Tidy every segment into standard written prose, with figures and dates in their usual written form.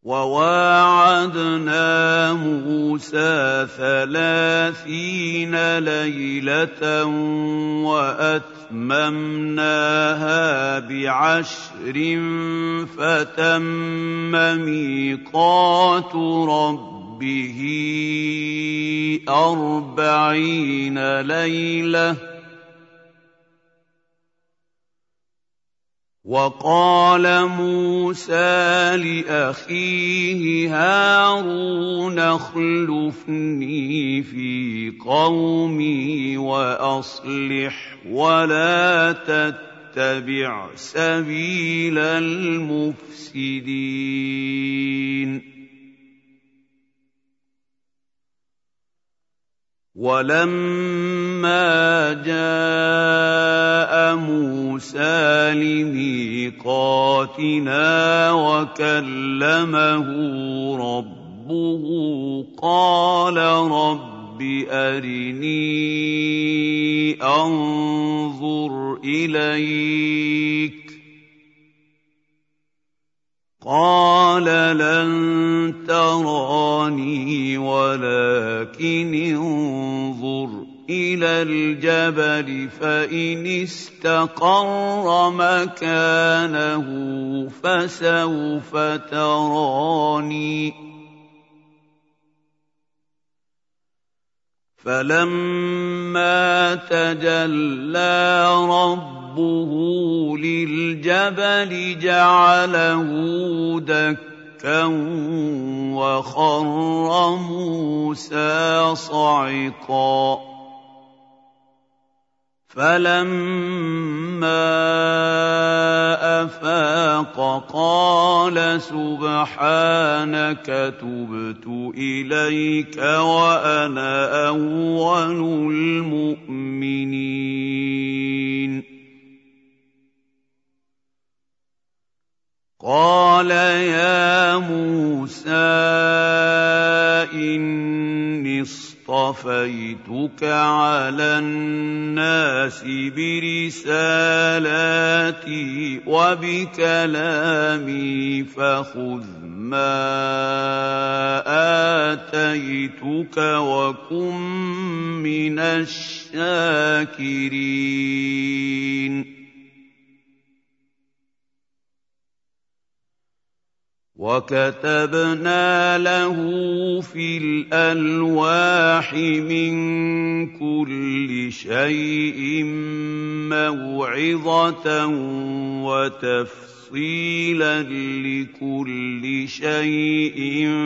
وَوَاعَدْنَا مُوسَىٰ 30 لَيْلَةً وَأَتْمَمْنَاهَا ب10 فَتَمَّ مِيقَاتُ رَبِّهِ 40 لَيْلَةً وَقَالَ مُوسَىٰ لِأَخِيهِ هَارُونَ اخْلُفْنِي فِي قَوْمِي وَأَصْلِحْ وَلَا تَتَّبِعْ سَبِيلَ الْمُفْسِدِينَ وَلَمَّا جَاءَ مُوسَىٰ لِمِيقَاتِنَا وَكَلَّمَهُ رَبُّهُ قَالَ رَبِّ أَرِنِي أَنظُرْ إِلَيْكَ ۚ قَالَ لَن تَرَانِي وَلَٰكِنِ انظُرْ إِلَى الْجَبَلِ فَإِنِ اسْتَقَرَّ مَكَانَهُ فَسَوْفَ تَرَانِي ۚ فَلَمَّا تَجَلَّىٰ رَبُّهُ لِلْجَبَلِ جَعَلَهُ دَكًّا وَخَرَّ مُوسَىٰ صَعِقًا ۚ فَلَمَّا أَفَاقَ قَالَ سُبْحَانَكَ تُبْتُ إِلَيْكَ وَأَنَا أَوَّلُ الْمُؤْمِنِينَ قَالَ يَا مُوسَىٰ إِنِّي اصْطَفَيْتُكَ عَلَى النَّاسِ بِرِسَالَاتِي وَبِكَلَامِي فَخُذْ مَا آتَيْتُكَ وَكُن مِّنَ الشَّاكِرِينَ وَكَتَبْنَا لَهُ فِي الْأَلْوَاحِ مِن كُلِّ شَيْءٍ مَّوْعِظَةً وَتَفْصِيلًا لِّكُلِّ شَيْءٍ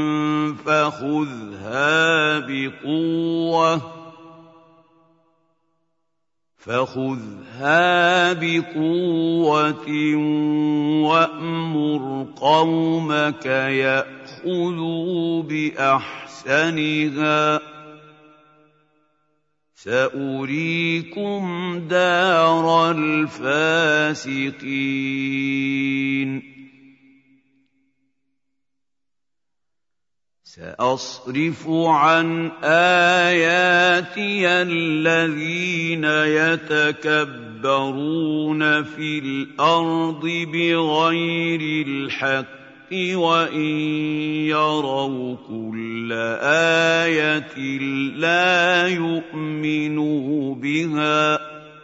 فَخُذْهَا بِقُوَّةٍ وَأْمُرْ قَوْمَكَ يَأْخُذُوا بِأَحْسَنِهَا ۚ سَأُرِيكُمْ دَارَ الْفَاسِقِينَ سَأَصْرِفُ عَنْ آيَاتِيَ الَّذِينَ يَتَكَبَّرُونَ فِي الْأَرْضِ بِغَيْرِ الْحَقِّ وَإِن يَرَوْا كُلَّ آيَةٍ لَّا يُؤْمِنُوا بِهَا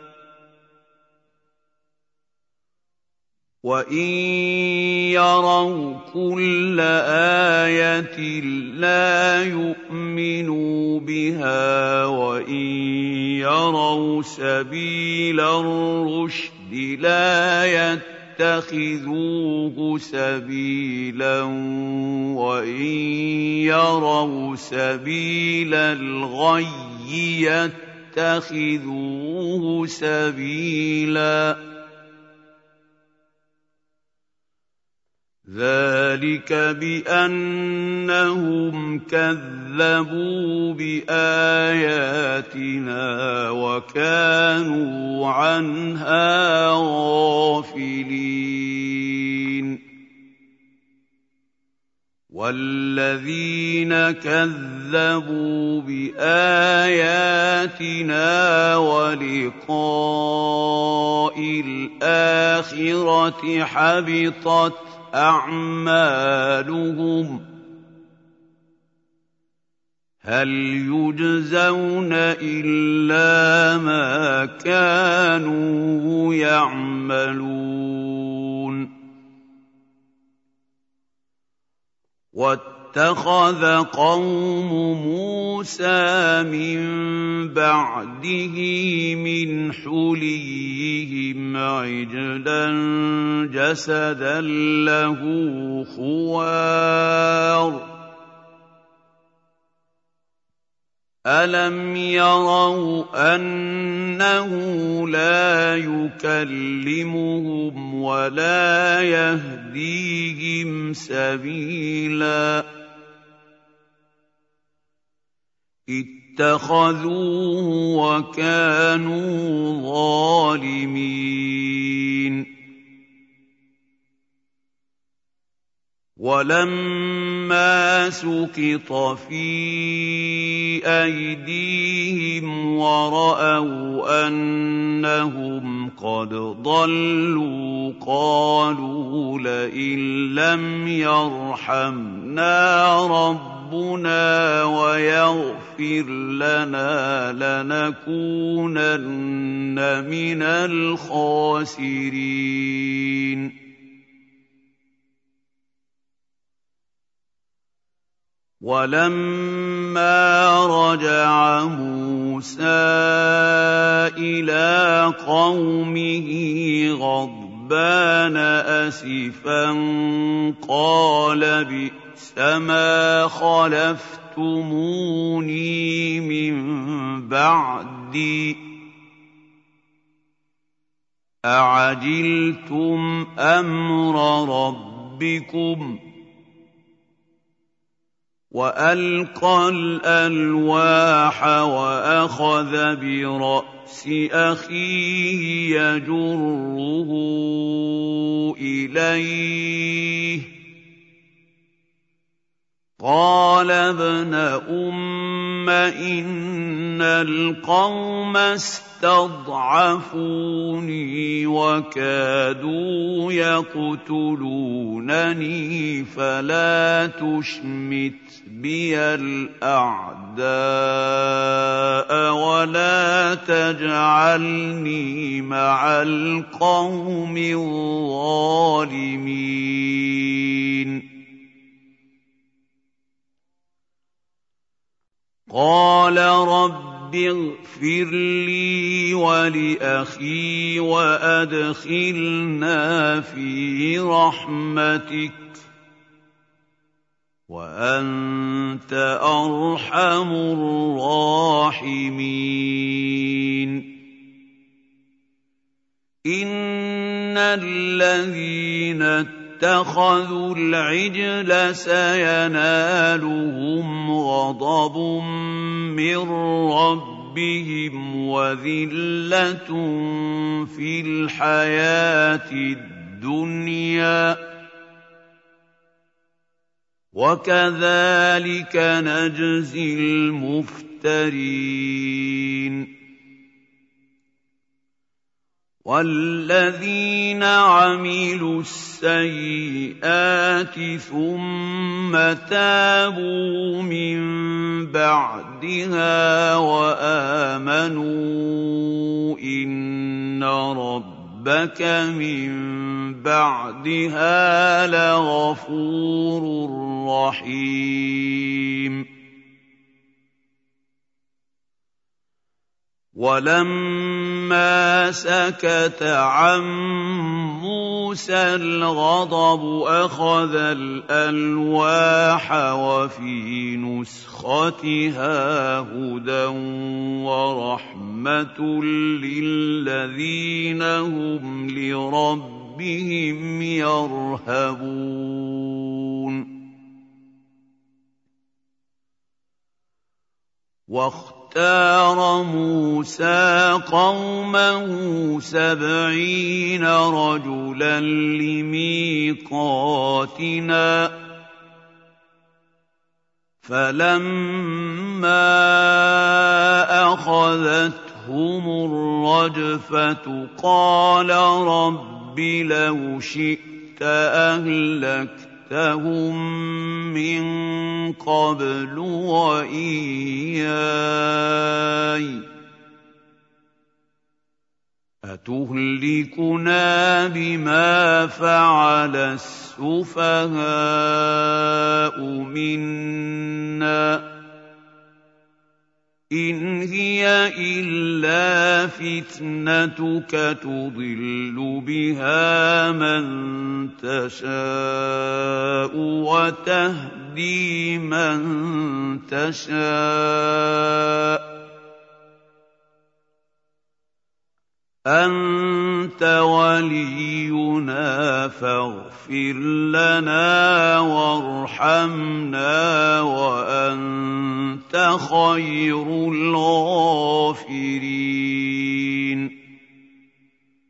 وَإِن يَرَوْا كُلَّ آيَةٍ لَّا يُؤْمِنُوا بِهَا وَإِن يَرَوْا سَبِيلَ الرُّشْدِ لَا يَتَّخِذُوهُ سَبِيلًا وَإِن يَرَوْا سَبِيلَ الْغَيِّ يَتَّخِذُوهُ سَبِيلًا ۚ ذَٰلِكَ بِأَنَّهُمْ كَذَّبُوا بِآيَاتِنَا وَكَانُوا عَنْهَا غَافِلِينَ وَالَّذِينَ كَذَّبُوا بِآيَاتِنَا وَلِقَاءِ الْآخِرَةِ حَبِطَتْ أعمالهم هل يجزون إلا ما كانوا يعملون واتخذ قوم موسى من بعده من حليهم عجلا جسدا له خوار ألم يروا أنه لا يكلمهم ولا يهديهم سبيلا اتخذوه وكانوا ظالمين ولما سقط في أيديهم ورأوا أنهم قد ضلوا قالوا لئن لم يرحمنا ربنا ويغفر لنا لنكونن من الخاسرين ولما رجع موسى إلى قومه غضبان أسفا قال بئس ما خلفتموني من بعدي أعجلتم أمر ربكم وألقى الألواح وأخذ برأس أخيه يجره إليه قال ابن أم إن القوم استضعفوني وكادوا يقتلونني فلا تشمت بي الأعداء ولا تجعلني مع القوم الظالمين قال رب اغفر لي ولأخي وأدخلنا في رحمتك وأنت أرحم الراحمين إن الذين اتخذوا العجل سينالهم غضب من ربهم وذلة في الحياة الدنيا وكذلك نجزي المفترين والذين عملوا السيئات ثم تابوا من بعدها وآمنوا إن ربك من بعدها لغفور رحيم ولما سكت عن موسى الغضب أخذ الألواح وفي نسختها هدى ورحمة للذين هم لربهم يرهبون واختار موسى قومه 70 رجلا لميقاتنا فلما أخذتهم الرجفة قال رب لو شئت أهلكتهم من قبل وإياي أتهلكنا بما فعل السفهاء منا إن هي إلا فتنتك تضل بها من تشاء وتهدي من تشاء أنت ولينا فاغفر لنا وارحمنا وأنت خير الغافرين